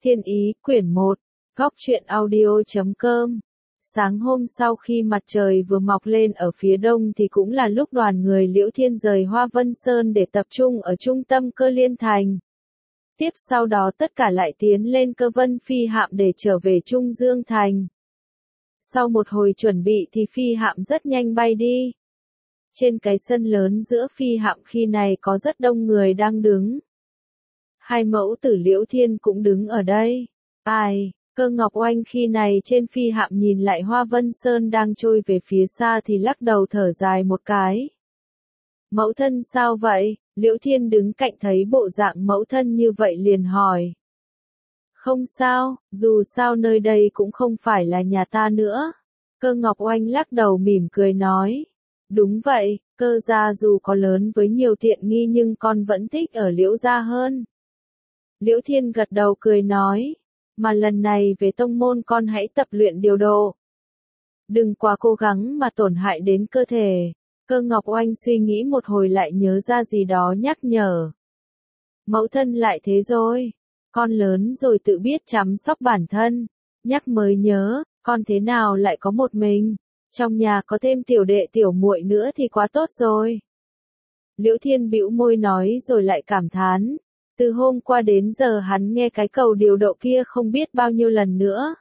Thiên Ý, quyển 1, Góc truyện audio.com. Sáng hôm sau khi mặt trời vừa mọc lên ở phía đông thì cũng là lúc đoàn người Liễu Thiên rời Hoa Vân Sơn để tập trung ở trung tâm Cơ Liên Thành. Tiếp sau đó tất cả lại tiến lên Cơ Vân phi hạm để trở về Trung Dương Thành. Sau một hồi chuẩn bị thì phi hạm rất nhanh bay đi. Trên cái sân lớn giữa phi hạm khi này có rất đông người đang đứng. Hai mẫu tử Liễu Thiên cũng đứng ở đây. Cơ Ngọc Oanh khi này trên phi hạm nhìn lại Hoa Vân Sơn đang trôi về phía xa thì lắc đầu thở dài một cái. Mẫu thân sao vậy? Liễu Thiên đứng cạnh thấy bộ dạng mẫu thân như vậy liền hỏi. Không sao, dù sao nơi đây cũng không phải là nhà ta nữa. Cơ Ngọc Oanh lắc đầu mỉm cười nói. Đúng vậy, Cơ gia dù có lớn với nhiều tiện nghi nhưng con vẫn thích ở Liễu gia hơn. Liễu Thiên gật đầu cười nói. Mà lần này về tông môn con hãy tập luyện điều độ. Đừng quá cố gắng mà tổn hại đến cơ thể. Cơ Ngọc Oanh suy nghĩ một hồi lại nhớ ra gì đó nhắc nhở. Mẫu thân lại thế rồi. Con lớn rồi tự biết chăm sóc bản thân. Nhắc mới nhớ, con thế nào lại có một mình. Trong nhà có thêm tiểu đệ tiểu muội nữa thì quá tốt rồi. Liễu Thiên bĩu môi nói rồi lại cảm thán. Từ hôm qua đến giờ hắn nghe cái cầu điều độ kia không biết bao nhiêu lần nữa.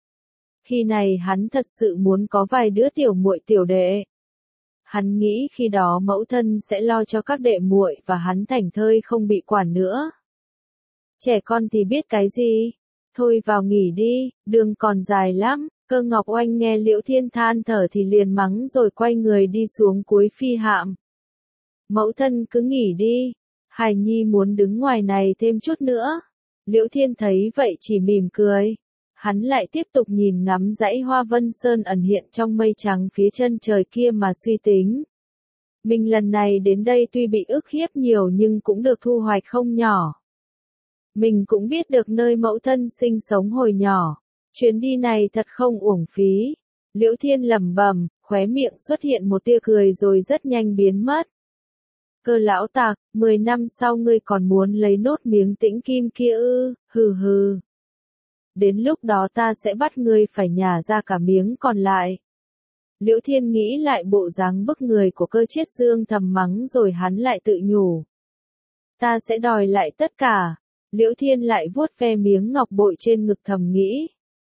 Khi này hắn thật sự muốn có vài đứa tiểu muội tiểu đệ. Hắn nghĩ khi đó mẫu thân sẽ lo cho các đệ muội và hắn thảnh thơi không bị quản nữa. Trẻ con thì biết cái gì? Thôi vào nghỉ đi, đường còn dài lắm. Cơ Ngọc Oanh nghe Liễu Thiên than thở thì liền mắng rồi quay người đi xuống cuối phi hạm. Mẫu thân cứ nghỉ đi. Hải Nhi muốn đứng ngoài này thêm chút nữa. Liễu Thiên thấy vậy chỉ mỉm cười. Hắn lại tiếp tục nhìn ngắm dãy Hoa Vân Sơn ẩn hiện trong mây trắng phía chân trời kia mà suy tính. Mình lần này đến đây tuy bị ức hiếp nhiều nhưng cũng được thu hoạch không nhỏ. Mình cũng biết được nơi mẫu thân sinh sống hồi nhỏ. Chuyến đi này thật không uổng phí. Liễu Thiên lẩm bẩm, khóe miệng xuất hiện một tia cười rồi rất nhanh biến mất. Cơ lão tạc, 10 năm sau ngươi còn muốn lấy nốt miếng tĩnh kim kia ư, hừ hừ. Đến lúc đó ta sẽ bắt ngươi phải nhả ra cả miếng còn lại. Liễu Thiên nghĩ lại bộ dáng bức người của Cơ Chiết Dương thầm mắng rồi hắn lại tự nhủ. Ta sẽ đòi lại tất cả. Liễu Thiên lại vuốt ve miếng ngọc bội trên ngực thầm nghĩ.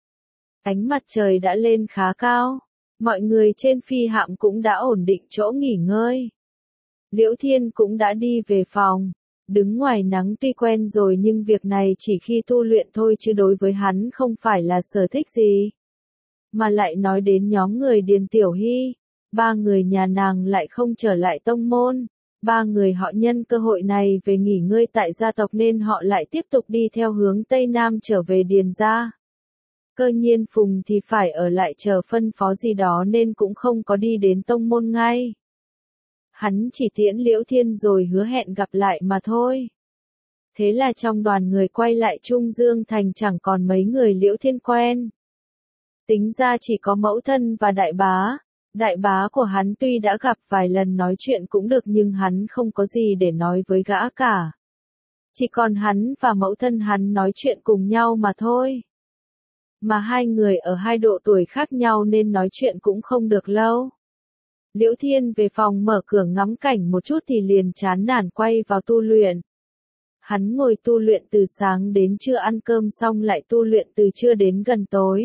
Ánh mặt trời đã lên khá cao. Mọi người trên phi hạm cũng đã ổn định chỗ nghỉ ngơi. Liễu Thiên cũng đã đi về phòng. Đứng ngoài nắng tuy quen rồi nhưng việc này chỉ khi tu luyện thôi chứ đối với hắn không phải là sở thích gì. Mà lại nói đến nhóm người Điền Tiểu Hy. 3 người nhà nàng lại không trở lại tông môn. 3 người họ nhân cơ hội này về nghỉ ngơi tại gia tộc nên họ lại tiếp tục đi theo hướng Tây Nam trở về Điền gia. Cơ Nhiên Phùng thì phải ở lại chờ phân phó gì đó nên cũng không có đi đến tông môn ngay. Hắn chỉ tiễn Liễu Thiên rồi hứa hẹn gặp lại mà thôi. Thế là trong đoàn người quay lại Trung Dương Thành chẳng còn mấy người Liễu Thiên quen. Tính ra chỉ có mẫu thân và đại bá. Đại bá của hắn tuy đã gặp vài lần nói chuyện cũng được nhưng hắn không có gì để nói với gã cả. Chỉ còn hắn và mẫu thân hắn nói chuyện cùng nhau mà thôi. Mà hai người ở hai độ tuổi khác nhau nên nói chuyện cũng không được lâu. Liễu Thiên về phòng mở cửa ngắm cảnh một chút thì liền chán nản quay vào tu luyện. Hắn ngồi tu luyện từ sáng đến trưa ăn cơm xong lại tu luyện từ trưa đến gần tối.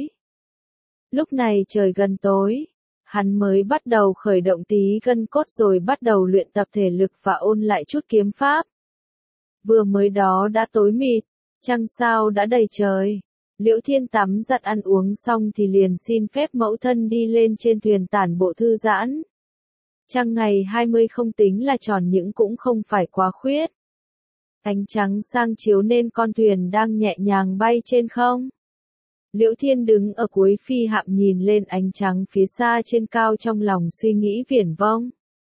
Lúc này trời gần tối, hắn mới bắt đầu khởi động tí gân cốt rồi bắt đầu luyện tập thể lực và ôn lại chút kiếm pháp. Vừa mới đó đã tối mịt, trăng sao đã đầy trời. Liễu Thiên tắm giặt ăn uống xong thì liền xin phép mẫu thân đi lên trên thuyền tản bộ thư giãn. Trăng ngày 20 không tính là tròn nhưng cũng không phải quá khuyết. Ánh trắng sang chiếu nên con thuyền đang nhẹ nhàng bay trên không. Liễu Thiên đứng ở cuối phi hạm nhìn lên ánh trắng phía xa trên cao trong lòng suy nghĩ viển vông.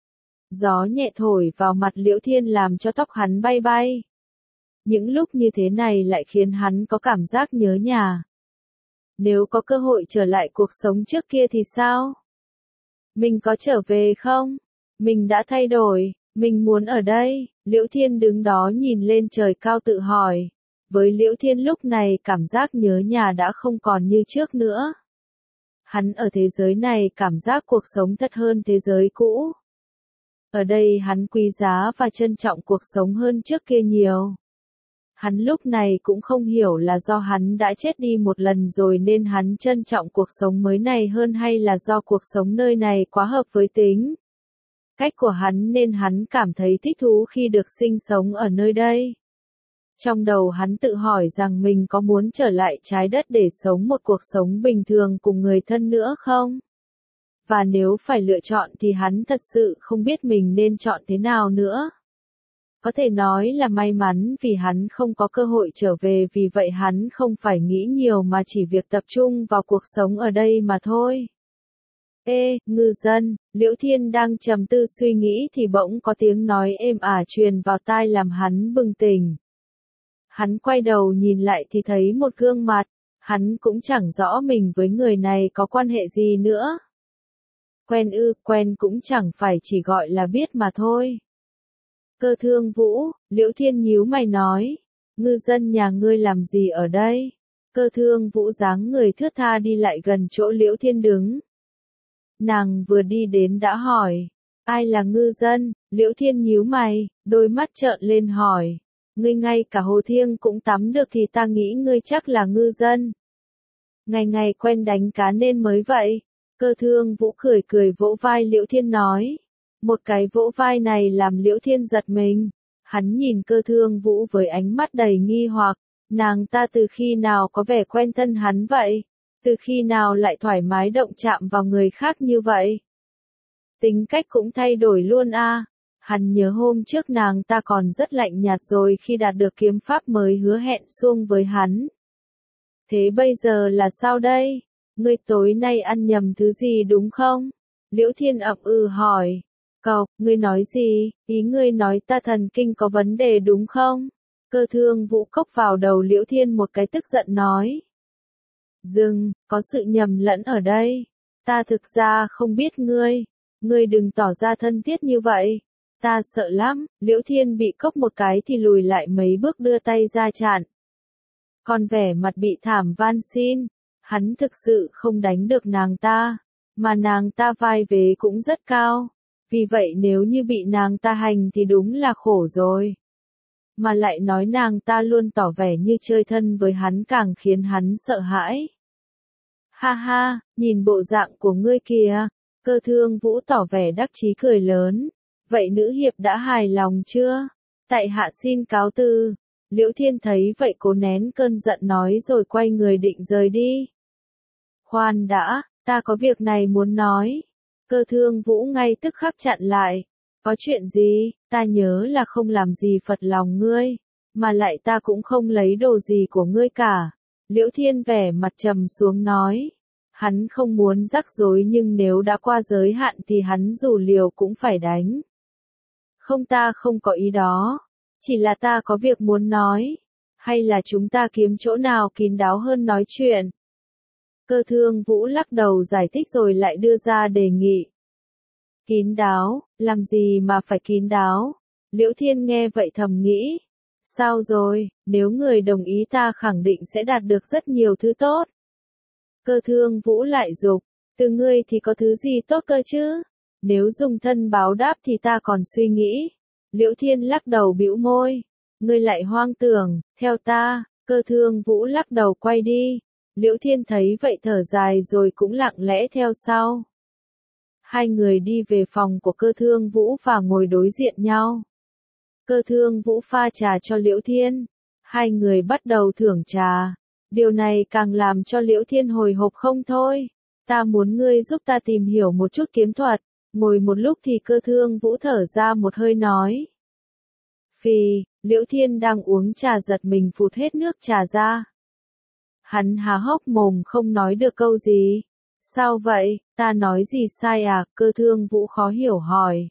Gió nhẹ thổi vào mặt Liễu Thiên làm cho tóc hắn bay bay. Những lúc như thế này lại khiến hắn có cảm giác nhớ nhà. Nếu có cơ hội trở lại cuộc sống trước kia thì sao? Mình có trở về không? Mình đã thay đổi, mình muốn ở đây. Liễu Thiên đứng đó nhìn lên trời cao tự hỏi. Với Liễu Thiên lúc này cảm giác nhớ nhà đã không còn như trước nữa. Hắn ở thế giới này cảm giác cuộc sống thật hơn thế giới cũ. Ở đây hắn quý giá và trân trọng cuộc sống hơn trước kia nhiều. Hắn lúc này cũng không hiểu là do hắn đã chết đi một lần rồi nên hắn trân trọng cuộc sống mới này hơn hay là do cuộc sống nơi này quá hợp với tính cách của hắn nên hắn cảm thấy thích thú khi được sinh sống ở nơi đây. Trong đầu hắn tự hỏi rằng mình có muốn trở lại trái đất để sống một cuộc sống bình thường cùng người thân nữa không? Và nếu phải lựa chọn thì hắn thật sự không biết mình nên chọn thế nào nữa. Có thể nói là may mắn vì hắn không có cơ hội trở về, vì vậy hắn không phải nghĩ nhiều mà chỉ việc tập trung vào cuộc sống ở đây mà thôi. Ê, ngư dân, Liễu Thiên đang trầm tư suy nghĩ thì bỗng có tiếng nói êm ả truyền vào tai làm hắn bừng tỉnh. Hắn quay đầu nhìn lại thì thấy một gương mặt, hắn cũng chẳng rõ mình với người này có quan hệ gì nữa. Quen quen cũng chẳng phải chỉ gọi là biết mà thôi. Cơ Thương Vũ, Liễu Thiên nhíu mày nói, ngư dân nhà ngươi làm gì ở đây? Cơ Thương Vũ dáng người thướt tha đi lại gần chỗ Liễu Thiên đứng. Nàng vừa đi đến đã hỏi, ai là ngư dân? Liễu Thiên nhíu mày, đôi mắt trợn lên hỏi, ngươi ngay cả hồ thiêng cũng tắm được thì ta nghĩ ngươi chắc là ngư dân. Ngày ngày quen đánh cá nên mới vậy. Cơ Thương Vũ cười cười vỗ vai Liễu Thiên nói. Một cái vỗ vai này làm Liễu Thiên giật mình. Hắn nhìn Cơ Thương Vũ với ánh mắt đầy nghi hoặc, nàng ta từ khi nào có vẻ quen thân hắn vậy? Từ khi nào lại thoải mái động chạm vào người khác như vậy? Tính cách cũng thay đổi luôn a. Hắn nhớ hôm trước nàng ta còn rất lạnh nhạt rồi khi đạt được kiếm pháp mới hứa hẹn xuông với hắn. Thế bây giờ là sao đây? Ngươi tối nay ăn nhầm thứ gì đúng không? Liễu Thiên ậm hỏi. Cậu, ngươi nói gì? Ý ngươi nói ta thần kinh có vấn đề đúng không? Cơ Thương Vũ cốc vào đầu Liễu Thiên một cái tức giận nói. Dừng, có sự nhầm lẫn ở đây. Ta thực ra không biết ngươi. Ngươi đừng tỏ ra thân thiết như vậy. Ta sợ lắm. Liễu Thiên bị cốc một cái thì lùi lại mấy bước đưa tay ra chặn. Còn vẻ mặt bị thảm van xin. Hắn thực sự không đánh được nàng ta. Mà nàng ta vai vế cũng rất cao. Vì vậy nếu như bị nàng ta hành thì đúng là khổ rồi. Mà lại nói nàng ta luôn tỏ vẻ như chơi thân với hắn càng khiến hắn sợ hãi. Ha ha, nhìn bộ dạng của ngươi kìa. Cơ Thương Vũ tỏ vẻ đắc chí cười lớn. Vậy nữ hiệp đã hài lòng chưa? Tại hạ xin cáo từ. Liễu Thiên thấy vậy cố nén cơn giận nói rồi quay người định rời đi. Khoan đã, ta có việc này muốn nói. Cơ Thương Vũ ngay tức khắc chặn lại. Có chuyện gì? Ta nhớ là không làm gì phật lòng ngươi. Mà lại ta cũng không lấy đồ gì của ngươi cả. Liễu Thiên vẻ mặt trầm xuống nói. Hắn không muốn rắc rối nhưng nếu đã qua giới hạn thì hắn dù liều cũng phải đánh. Không, ta không có ý đó. Chỉ là ta có việc muốn nói. Hay là chúng ta kiếm chỗ nào kín đáo hơn nói chuyện? Cơ Thương Vũ lắc đầu giải thích rồi lại đưa ra đề nghị. Kín đáo, làm gì mà phải kín đáo? Liễu Thiên nghe vậy thầm nghĩ. Sao rồi, nếu người đồng ý ta khẳng định sẽ đạt được rất nhiều thứ tốt. Cơ Thương Vũ lại dục, từ ngươi thì có thứ gì tốt cơ chứ? Nếu dùng thân báo đáp thì ta còn suy nghĩ. Liễu Thiên lắc đầu bĩu môi. Ngươi lại hoang tưởng, theo ta. Cơ Thương Vũ lắc đầu quay đi. Liễu Thiên thấy vậy thở dài rồi cũng lặng lẽ theo sau. Hai người đi về phòng của Cơ Thương Vũ và ngồi đối diện nhau. Cơ Thương Vũ pha trà cho Liễu Thiên. Hai người bắt đầu thưởng trà. Điều này càng làm cho Liễu Thiên hồi hộp không thôi. Ta muốn ngươi giúp ta tìm hiểu một chút kiếm thuật. Ngồi một lúc thì Cơ Thương Vũ thở ra một hơi nói. Phì, Liễu Thiên đang uống trà giật mình phụt hết nước trà ra. Hắn há hốc mồm không nói được câu gì. Sao vậy, ta nói gì sai à? Cơ Thương Vũ khó hiểu hỏi.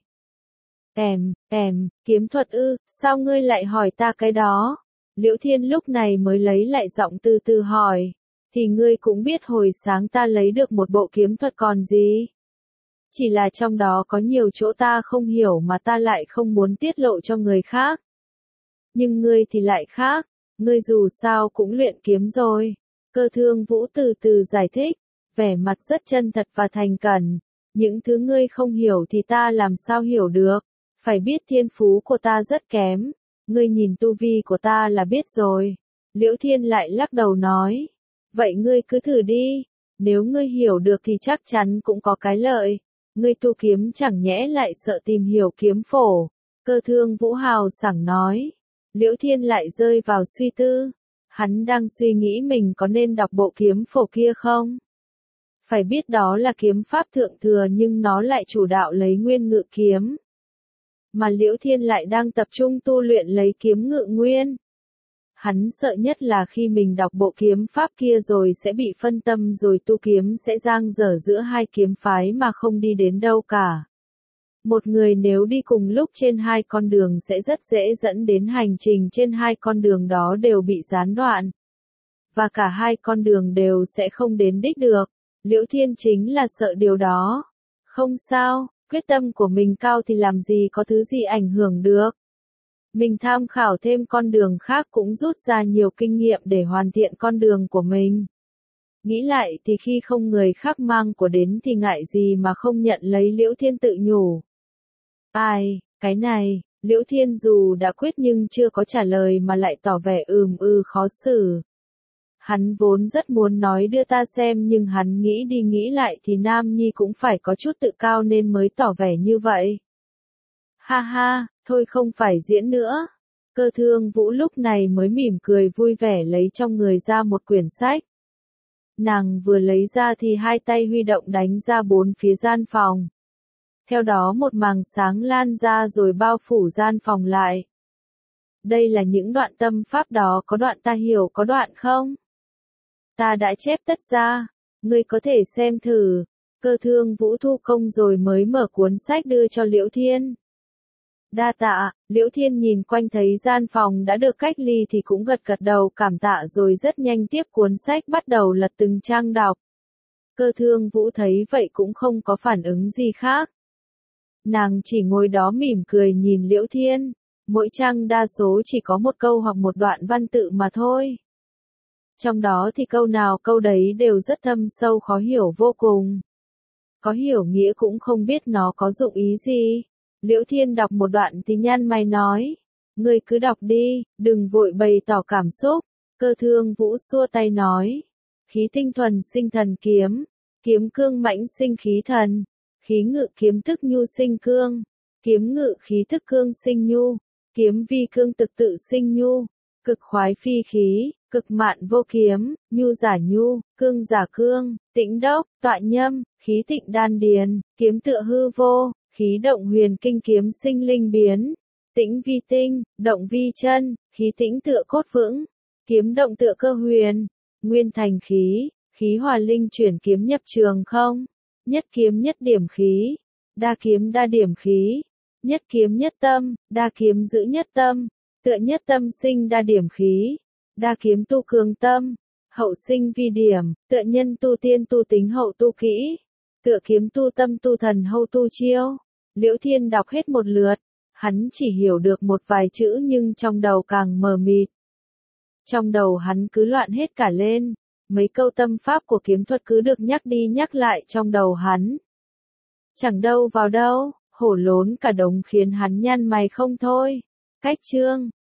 Kiếm thuật ư, sao ngươi lại hỏi ta cái đó? Liễu Thiên lúc này mới lấy lại giọng từ từ hỏi. Thì ngươi cũng biết hồi sáng ta lấy được một bộ kiếm thuật còn gì? Chỉ là trong đó có nhiều chỗ ta không hiểu mà ta lại không muốn tiết lộ cho người khác. Nhưng ngươi thì lại khác. Ngươi dù sao cũng luyện kiếm rồi. Cơ Thương Vũ từ từ giải thích, vẻ mặt rất chân thật và thành khẩn. Những thứ ngươi không hiểu thì ta làm sao hiểu được. Phải biết thiên phú của ta rất kém. Ngươi nhìn tu vi của ta là biết rồi. Liễu Thiên lại lắc đầu nói. Vậy ngươi cứ thử đi. Nếu ngươi hiểu được thì chắc chắn cũng có cái lợi. Ngươi tu kiếm chẳng nhẽ lại sợ tìm hiểu kiếm phổ. Cơ Thương Vũ hào sảng nói. Liễu Thiên lại rơi vào suy tư. Hắn đang suy nghĩ mình có nên đọc bộ kiếm phổ kia không? Phải biết đó là kiếm pháp thượng thừa nhưng nó lại chủ đạo lấy nguyên ngự kiếm. Mà Liễu Thiên lại đang tập trung tu luyện lấy kiếm ngự nguyên. Hắn sợ nhất là khi mình đọc bộ kiếm pháp kia rồi sẽ bị phân tâm rồi tu kiếm sẽ giang dở giữa hai kiếm phái mà không đi đến đâu cả. Một người nếu đi cùng lúc trên hai con đường sẽ rất dễ dẫn đến hành trình trên hai con đường đó đều bị gián đoạn. Và cả hai con đường đều sẽ không đến đích được. Liễu Thiên chính là sợ điều đó. Không sao, quyết tâm của mình cao thì làm gì có thứ gì ảnh hưởng được. Mình tham khảo thêm con đường khác cũng rút ra nhiều kinh nghiệm để hoàn thiện con đường của mình. Nghĩ lại thì khi không người khác mang của đến thì ngại gì mà không nhận lấy, Liễu Thiên tự nhủ. Ai, cái này, Liễu Thiên dù đã quyết nhưng chưa có trả lời mà lại tỏ vẻ khó xử. Hắn vốn rất muốn nói đưa ta xem nhưng hắn nghĩ đi nghĩ lại thì Nam Nhi cũng phải có chút tự cao nên mới tỏ vẻ như vậy. Ha ha, thôi không phải diễn nữa. Cơ Thương Vũ lúc này mới mỉm cười vui vẻ lấy trong người ra một quyển sách. Nàng vừa lấy ra thì hai tay huy động đánh ra bốn phía gian phòng. Theo đó một màng sáng lan ra rồi bao phủ gian phòng lại. Đây là những đoạn tâm pháp đó, có đoạn ta hiểu có đoạn không? Ta đã chép tất ra, ngươi có thể xem thử. Cơ Thương Vũ thu công rồi mới mở cuốn sách đưa cho Liễu Thiên. Đa tạ. Liễu Thiên nhìn quanh thấy gian phòng đã được cách ly thì cũng gật gật đầu cảm tạ rồi rất nhanh tiếp cuốn sách bắt đầu lật từng trang đọc. Cơ Thương Vũ thấy vậy cũng không có phản ứng gì khác. Nàng chỉ ngồi đó mỉm cười nhìn Liễu Thiên. Mỗi trang đa số chỉ có một câu hoặc một đoạn văn tự mà thôi. Trong đó thì câu nào câu đấy đều rất thâm sâu khó hiểu vô cùng. Có hiểu nghĩa cũng không biết nó có dụng ý gì. Liễu Thiên đọc một đoạn thì nhăn mày nói. Ngươi cứ đọc đi, đừng vội bày tỏ cảm xúc. Cơ Thương Vũ xua tay nói. Khí tinh thuần sinh thần kiếm. Kiếm cương mãnh sinh khí thần. Khí ngự kiếm thức nhu sinh cương. Kiếm ngự khí thức cương sinh nhu. Kiếm vi cương thực tự sinh nhu. Cực khoái phi khí, cực mạn vô kiếm, nhu giả nhu, cương giả cương, tĩnh đốc, tọa nhâm, khí tịnh đan điền, kiếm tựa hư vô, khí động huyền kinh kiếm sinh linh biến, tĩnh vi tinh, động vi chân, khí tĩnh tựa cốt vững, kiếm động tựa cơ huyền, nguyên thành khí, khí hòa linh chuyển kiếm nhập trường không, nhất kiếm nhất điểm khí, đa kiếm đa điểm khí, nhất kiếm nhất tâm, đa kiếm giữ nhất tâm. Tựa nhất tâm sinh đa điểm khí, đa kiếm tu cường tâm, hậu sinh vi điểm, tựa nhân tu tiên tu tính hậu tu kỹ, tựa kiếm tu tâm tu thần hậu tu chiêu. Liễu Thiên đọc hết một lượt, hắn chỉ hiểu được một vài chữ nhưng trong đầu càng mờ mịt. Trong đầu hắn cứ loạn hết cả lên, mấy câu tâm pháp của kiếm thuật cứ được nhắc đi nhắc lại trong đầu hắn. Chẳng đâu vào đâu, hổ lốn cả đống khiến hắn nhăn mày không thôi. Cách chương